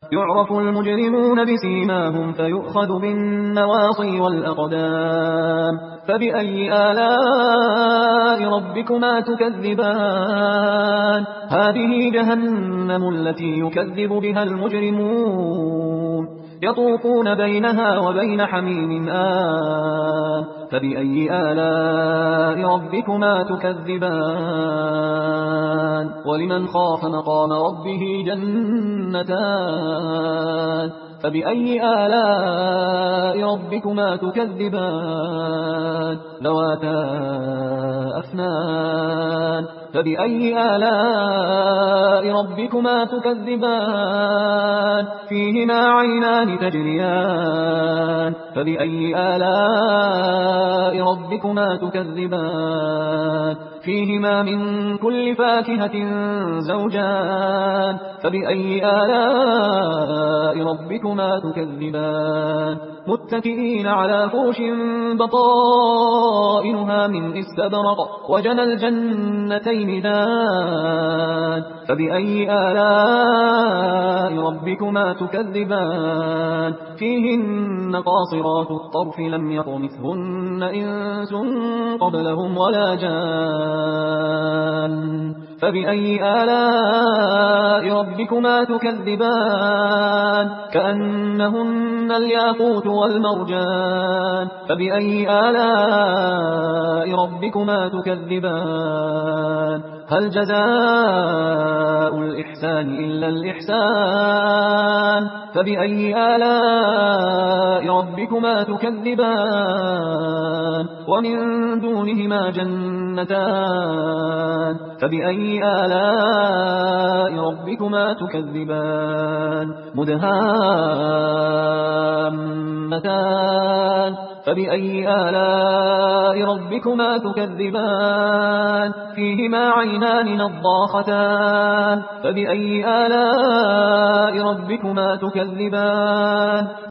يعرف المجرمون بسيماهم فيؤخذ بالنواصي والأقدام فبأي آلاء ربكما تكذبان هذه جهنم التي يكذب بها المجرمون يطوفون بينها وبين حميم آن فبأي آلاء ربكما تكذبان ولمن خاف مقام ربه جنتان فبأي آلاء ربكما تكذبان ذواتا أفنان فبأي آلاء ربكما تكذبان فيهما عينان تجريان فبأي آلاء ربكما تكذبان فيهما من كل فاكهة زوجان فبأي آلاء ربكما تكذبان متكئين على فرش بطائنها من استبرق وجنى الجنتين دان فبأي آلاء ربكما تكذبان فيهن قاصرات الطرف لم يطمثهن إنس قبلهم ولا جان فبأي آلاء ربكما تكذبان كأنهن الياقوت والمرجان فبأي آلاء ربكما تكذبان هل جزاء الإحسان إلا الإحسان فبأي آلاء ربكما تكذبان ومن دونهما جنتان فبأي آلاء ربكما تكذبان مدهامتان فبأي آلاء ربكما تكذبان فيهما عينان نضاختان فبأي آلاء ربكما تكذبان